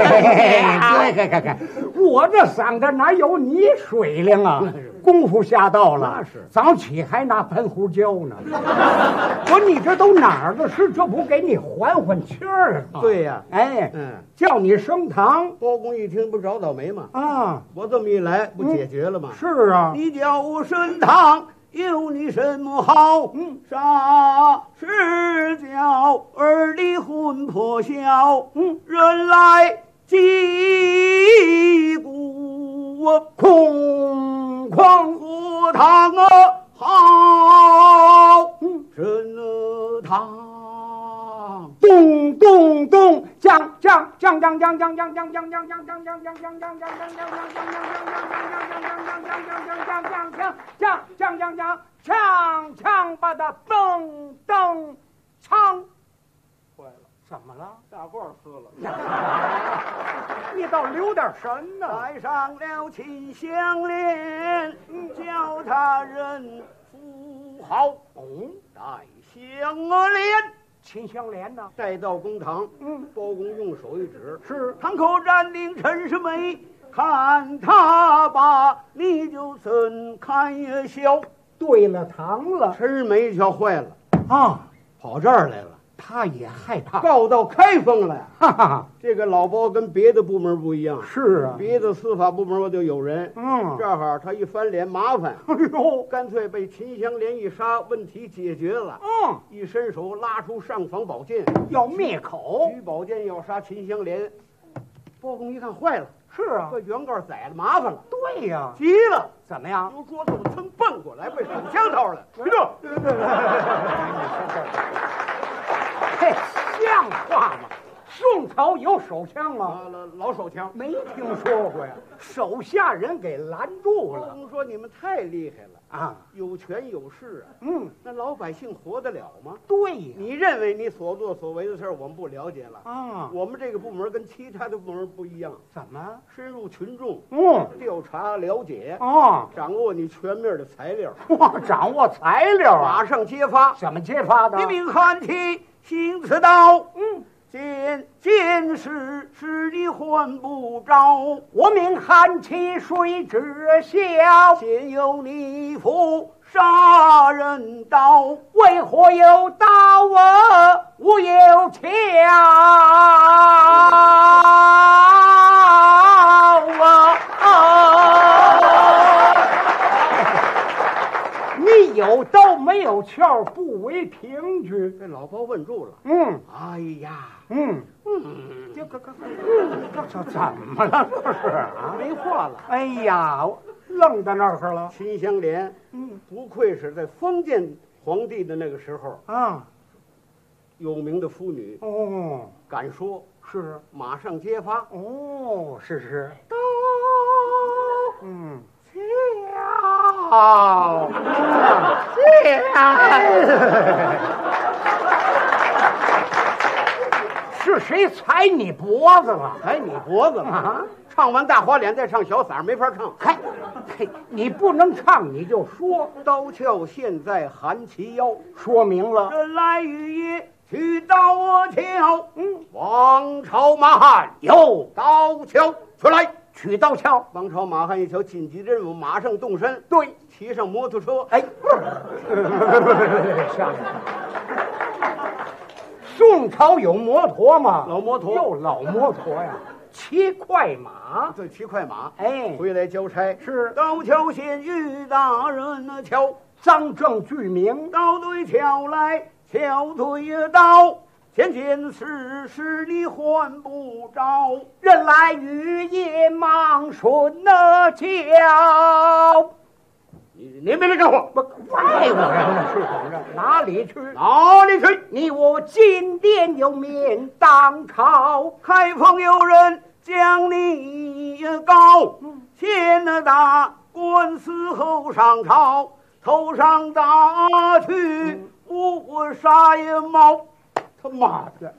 我这嗓子哪有你水灵啊？功夫下到了， 那是早起还拿喷壶浇呢。我说你这都哪儿的事？这不给你缓缓气儿啊？ 对呀， 哎，叫你升堂。 包公一听不是找倒霉吗？ 啊， 我这么一来不解决了吗？ 是啊， 你叫我升堂有你什么好？啥是叫儿离婚破晓？人来击鼓空旷荷堂好，真堂咚咚咚，将锵把它噔噔唱。坏了，怎么了？ 大褂撕了。 你倒留点神呢。 戴上了秦香莲，叫他人扶好。戴香莲， 秦香莲呢？ 带到公堂。包公用手一指， 是堂口站定陈世美，看他吧，你就怎看笑？对了堂了，陈世美瞧坏了啊， 跑这儿来了。 他也害怕， 告到开封了。 哈哈， 这个老包跟别的部门不一样。 是啊， 别的司法部门我就有人。这会儿他一翻脸麻烦，干脆被秦香莲一杀，问题解决了。一伸手拉出尚方宝剑， 要灭口， 举宝剑要杀秦香莲。包公一看坏了， 是啊， 这原告宰了，麻烦了。 对呀， 急了， 怎么样？ 由桌子上噌蹦过来，被手枪掏了。别动！ 嘿，像话吗？宋朝有手枪吗？ 老手枪没听说过呀。手下人给拦住了。 包公说：“你们太厉害了啊， 有权有势啊。那老百姓活得了吗？” 对呀， 你认为你所作所为的事儿，我们不了解了啊？ 我们这个部门跟其他的部门不一样。 怎么？ 深入群众，调查了解掌握你全面的材料。 哇，掌握材料啊！ 马上揭发。 怎么揭发的？ 你命汉期行此道。见事是你还不着， 我命汉期谁知晓？ 先有你父杀人火有刀我有枪你有刀没有鞘，不为凭据。 这老包问住了。哎呀，这怎么了？这是啊， 没话了。 哎呀，愣在那儿了。秦香莲，不愧是在封建皇帝的那个时候啊，有名的妇女哦，敢说是马上揭发哦，是刀， 是谁踩你脖子了？ 踩你脖子了啊！唱完大花脸再唱小嗓没法唱。 嘿，你不能唱你就说。 刀鞘现在含其腰， 说明了。 人来雨夜去刀鞘，王朝马汉有刀鞘，出来取刀鞘。 王朝马汉一瞧紧急任务，马上动身。 对， 骑上摩托车。 哎，宋朝有摩托吗？ 老摩托， 又老摩托呀，骑快马。 对，骑快马。 哎， 回来交差是刀鞘县玉大人瞧， 赃证俱明。 刀对鞘来，鞘对刀。前件事你还不着， 人来雨夜忙顺脚。 你没来干活， 外国人是怎么着？哪里去？ 哪里去？ 你我金殿有面当朝， 开封有人将你告，前打官司后上朝，头上打去我杀一毛。他妈的！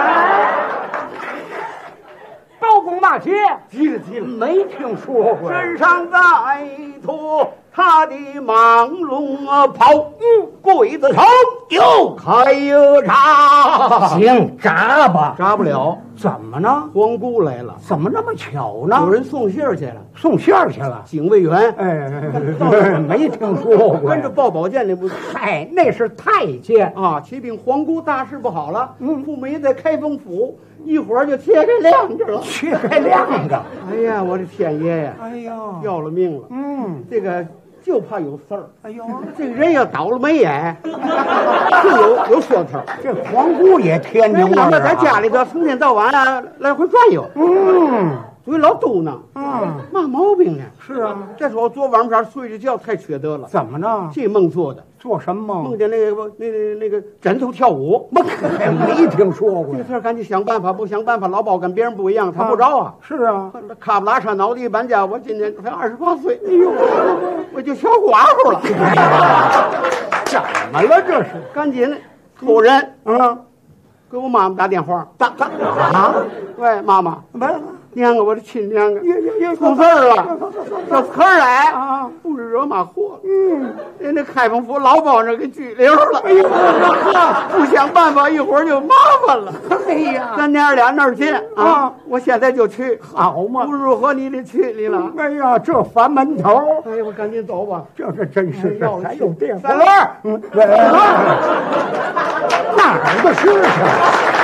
包公骂街， 急了， 没听说过。 身上再脱他的蟒龙袍，鬼子头又开闸， 行，闸吧， 闸不了。 怎么呢？ 皇姑来了， 怎么那么巧呢？ 有人送信儿去了， 送信儿去了。 警卫员， 没听说过。 跟着报宝剑那不？ 嗨，那是太监啊！启禀皇姑，大事不好了。父母也在开封府，一会儿就切开亮着了。 切开亮着！ 哎呀，我的天爷呀！ 哎呀， 要了命了！这个就怕有事儿。 哎呦， 这个人要倒了霉眼，就有说头。 这皇姑也天津味儿， 在家里头从天到晚来回转悠。所以老嘟囔，嘛毛病呢？ 是啊， 再说我昨晚上睡着觉太缺德了。 怎么呢？ 这梦做的， 做什么梦？ 梦见那个枕头跳舞， 没听说过。 这事儿赶紧想办法，不想办法，老包跟别人不一样，他不着啊。 是啊， 咔不拉碴脑袋一搬家，我今年才28岁，哎呦，我就小寡妇了。 怎么了？这是赶紧偷人给我妈妈打电话，打啊！喂，妈妈，娘啊，我的亲娘啊，出事儿了，这词儿来啊，不是惹马祸，人家开封府老包那给拘留了，哎呦，不想办法，一会儿就麻烦了。 哎呀， 咱娘俩那儿见啊，我现在就去， 好嘛？ 无论如何你得去你了。 哎呀，这烦门头！ 哎呀，我赶紧走吧。 这真是这还有电话。 三轮， 哪儿的事情？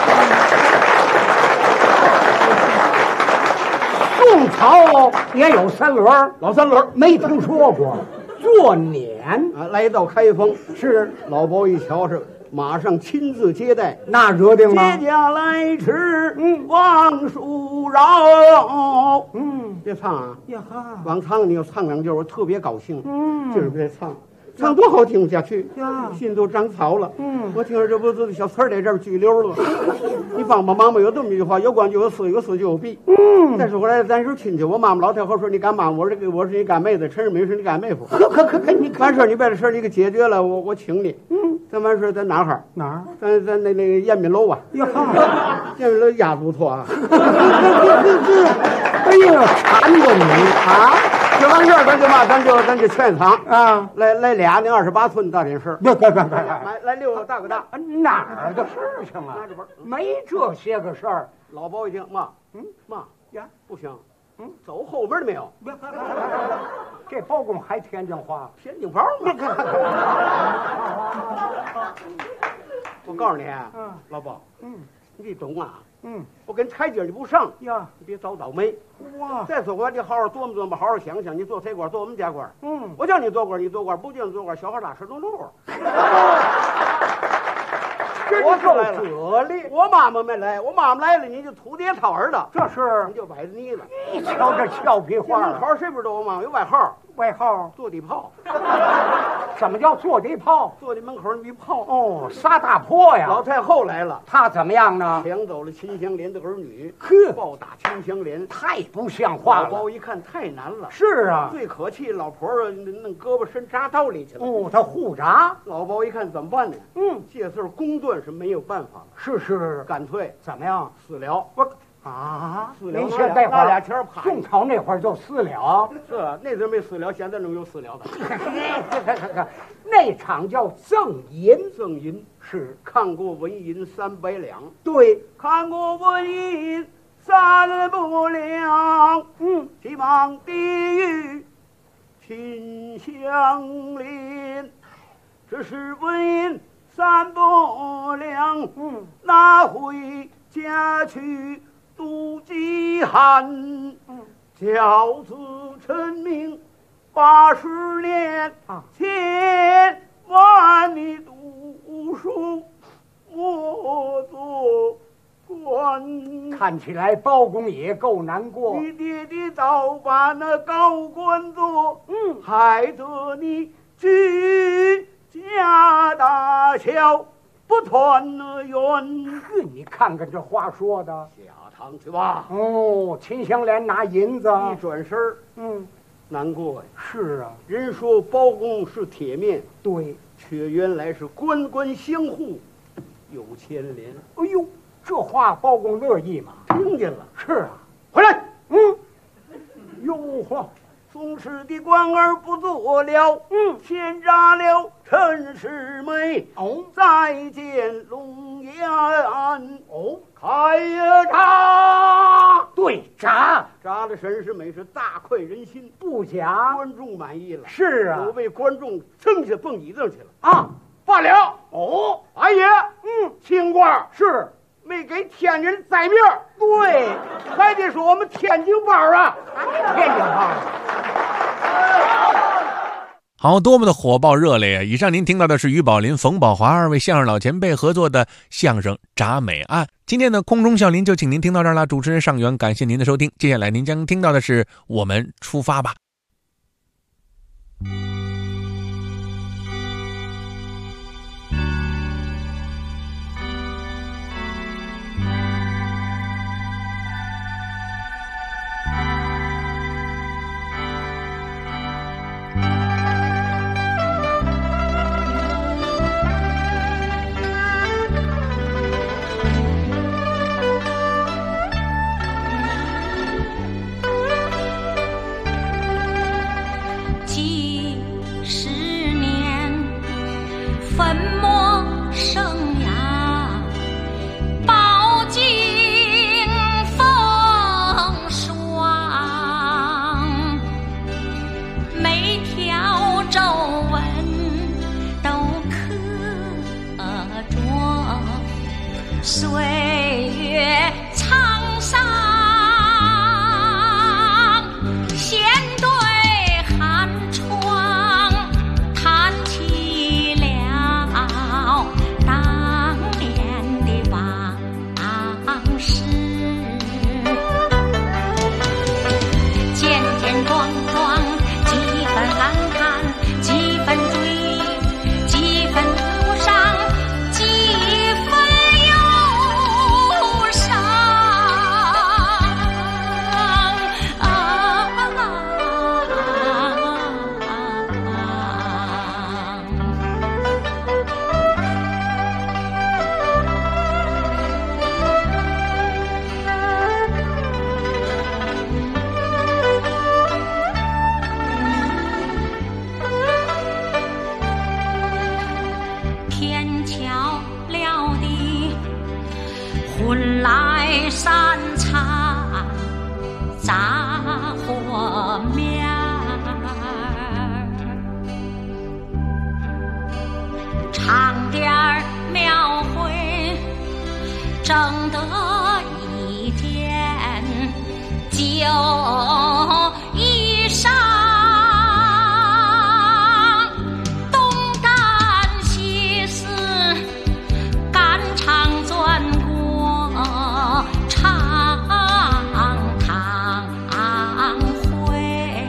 宋朝也有三轮， 老三轮没听说过。做撵啊，来到开封， 是老包一瞧是马上亲自接待， 那惹定了。 接驾来迟，王叔饶。别唱啊！ 呀哈， 往唱你要唱两句，我特别高兴。今儿别唱。唱多好听下去呀， 心都长草了。我听着这不是小词儿在这儿拘留了。你帮帮忙吧，有这么一句话：有官就有私，有私就有弊。再说回来，咱是亲戚。我妈妈老太后说你干妈，我是你干妹子，陈世美是你干妹夫。可你完事你把这事你给解决了，我请你。咱完事在哪儿？ 哪儿？ 咱那个延宾楼啊。 呀， 延宾楼压不错啊。 哎呀，馋着你啊！ 这完事儿咱就劝场啊， 来俩那28寸大点事， 别， 来6个大个大， 哪儿的事情啊？ 拿着本， 没这些个事儿。 老包一听，妈呀，不行，走后边的没有？ 这包公还天津话， 天津话嘛。 我告诉你，老包，你得懂啊。我跟台阶你不上呀，你别找倒霉。哇！再说我你好好琢磨琢磨，好好想想，你做谁官？做我们家官。我叫你做官，你做官；不叫你做官，小孩打石头路。我够这里，我妈妈没来，我妈妈来了，你就土爹掏儿子，这是你就崴着你了。你瞧这俏皮话，门口谁不知道我妈有外号？外号坐地炮。什么叫坐地炮？坐在门口那一炮。哦，撒大泼呀！老太后来了，她怎么样呢？抢走了秦香莲的儿女，暴打秦香莲，太不像话了。老包一看太难了。是啊，最可气，老婆儿弄胳膊伸铡刀里去了。哦，他护铡。老包一看怎么办呢？这事儿公断是没有办法了。是，干脆怎么样？私了。我。私了，您先待会儿，俩钱啪。宋朝那会儿就私了，是那阵没私了，现在能有私了的。那场叫赠银，赠银是看过纹银300两，对，看过纹银300两，急忙地狱秦香莲，这是纹银300两，拿回家去。杜饥寒，教子成名80年，千万里读书莫做官。看起来包公也够难过。你爹爹早把那高官做，害得你举家大小不团圆。你看看这话说的。上去吧！哦，秦香莲拿银子一转身，难过呀。是啊，人说包公是铁面，对，却原来是官官相护，有牵连。哎呦，这话包公乐意吗？听见了。是啊，回来。哟嚯！宗室的官儿不做了，先扎了陈世美。再见龙颜。开呀扎！对，扎了陈世美是大快人心，不假，观众满意了。是啊，有位观众蹭下蹦椅子去了啊！罢了。阿爷，清官是没给天人宰面，对，还得说我们天津包啊，天津包。 好，多么的火爆热烈啊！以上您听到的是于宝林、冯宝华2位相声老前辈合作的相声《铡美案》。今天的空中笑林就请您听到这儿了，主持人尚元，感谢您的收听。接下来您将听到的是我们出发吧。 岁月沧桑，闲对寒窗，谈起了当年的往事，件件桩桩，几分感叹，几分追，几分忧伤，几分混来山茶杂货面儿，长点儿描绘生的一件旧衣裳，东干西死，肝肠钻过长堂会，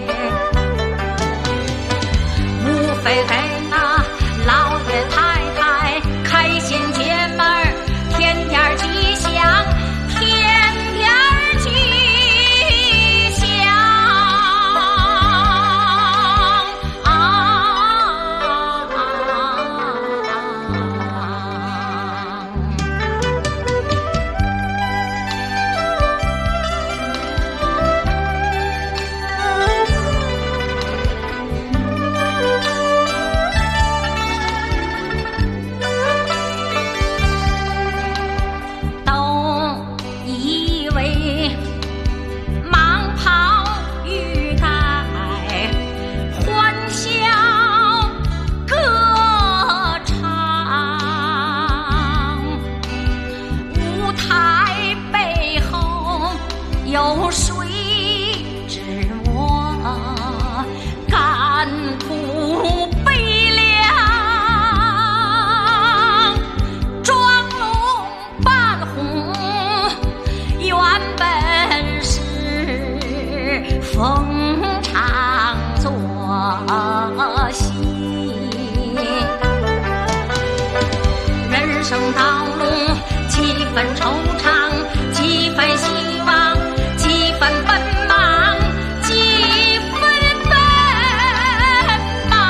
无非给那老爷太太开心解闷儿，添点儿吉祥，添点儿吉祥都以为蟒袍玉带欢笑歌唱，舞台背后有谁知我甘苦悲凉，装聋扮虎原本是逢场作戏，人生道路几分惆怅，几分希望，几分奔忙，几分奔忙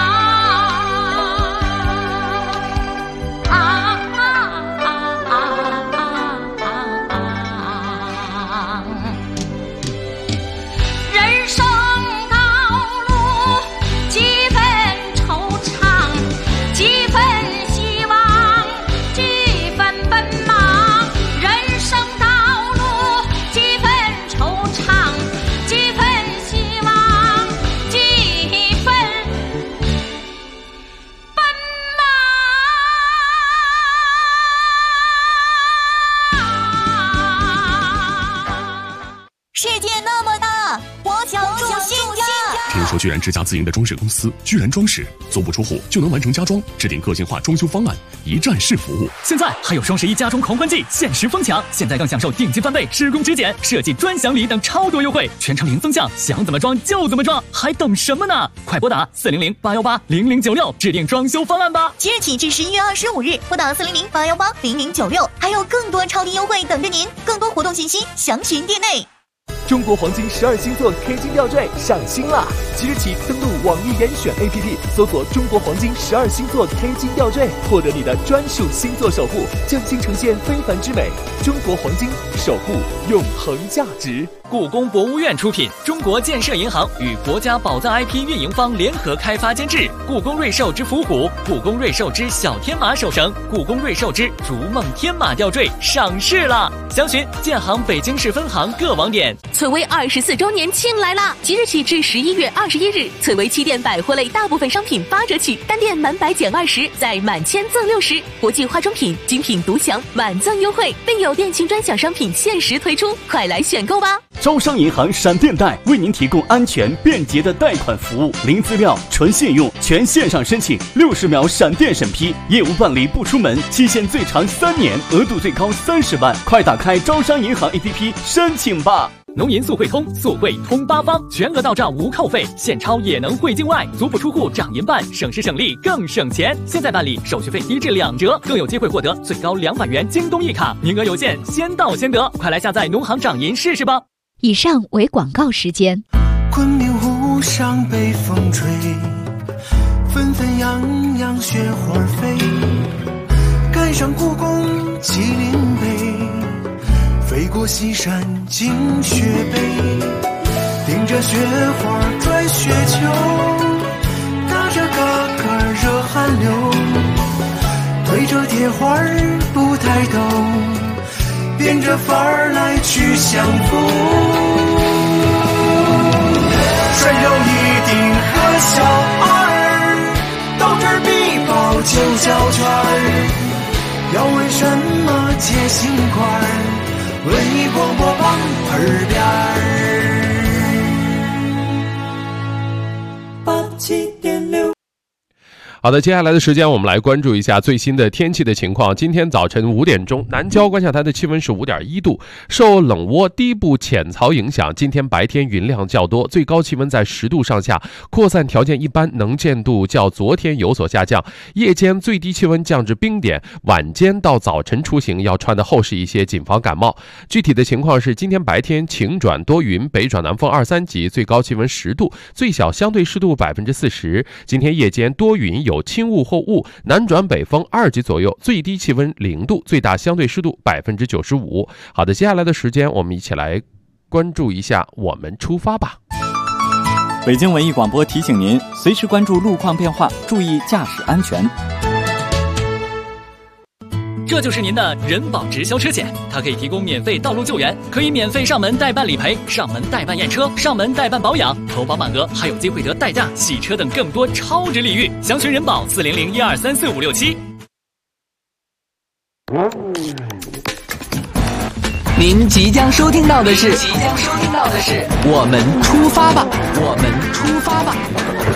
人生道路几分惆怅，几分希望，几分奔忙。人生道路几分惆怅，几分希望，几分奔世界那么大，我想住新家。 听说居然之家自营的装饰公司，居然装饰足不出户就能完成家装，制定个性化装修方案，一站式服务。 现在还有双11家装狂欢季，限时疯抢！现在更享受定金翻倍、施工质检、设计专享礼等超多优惠，全程零增项，想怎么装就怎么装，还等什么呢？快拨打400-818-0096，制定装修方案吧！ 即日起至11月25日，拨打400-818-0096，还有更多超低优惠等着您。更多活动信息详询店内。 中国黄金12星座 K 金吊坠上新啦！即日起登录网易严选 APP， 搜索中国黄金12星座 K 金吊坠，获得你的专属星座守护，匠心呈现非凡之美。中国黄金，守护永恒价值。 故宫博物院出品，中国建设银行与国家宝藏 IP 运营方联合开发监制。故宫瑞兽之伏虎、故宫瑞兽之小天马手绳、故宫瑞兽之逐梦天马吊坠上市了，详询建行北京市分行各网点。 翠微24周年庆来啦！即日起至11月21日，翠微7店百货类大部分商品8折起，单店满100减20，再满1000赠60。国际化妆品、精品独享满赠优惠，并有店庆专享商品限时推出，快来选购吧！ 招商银行闪电贷为您提供安全便捷的贷款服务，零资料、纯信用，全线上申请，60秒闪电审批，业务办理不出门，期限最长3年，额度最高30万。快打开招商银行 APP 申请吧！ 农银速汇通，速汇通八方，全额到账无扣费，现钞也能汇境外，足不出户涨银办，省时省力更省钱。现在办理手续费低至2折，更有机会获得最高200元京东一卡，名额有限，先到先得，快来下载农行涨银试试吧。 以上为广告时间。 昆明湖上北风吹，纷纷扬扬雪花飞，赶上故宫麒麟碑，飞过西山惊雪碑，顶着雪花转雪球，打着嘎嘎热汗流，推着铁环不抬头，变着法儿来去相逢。穿肉一顶和小二，斗智必报9小圈， 要为什么结心块？文艺广播榜耳边87.6。 好的，接下来的时间我们来关注一下最新的天气的情况。今天早晨5点钟，南郊观象台的气温是5.1度，受冷涡低部浅槽影响，今天白天云量较多，最高气温在10度上下，扩散条件一般，能见度较昨天有所下降。夜间最低气温降至冰点，晚间到早晨出行要穿得厚实一些，谨防感冒。具体的情况是，今天白天晴转多云，北转南风2、3级，最高气温10度，最小相对湿度40%。今天夜间多云有轻雾或雾，南转北风2级左右，最低气温0度，最大相对湿度95%。好的，接下来的时间我们一起来关注一下我们出发吧。 北京文艺广播提醒您，随时关注路况变化，注意驾驶安全。 这就是您的人保直销车险，它可以提供免费道路救援，可以免费上门代办理赔、上门代办验车、上门代办保养，投保满额还有机会得代驾、洗车等更多超值礼遇。详询人保40012345567。 您即将收听到的是，我们出发吧，我们出发吧。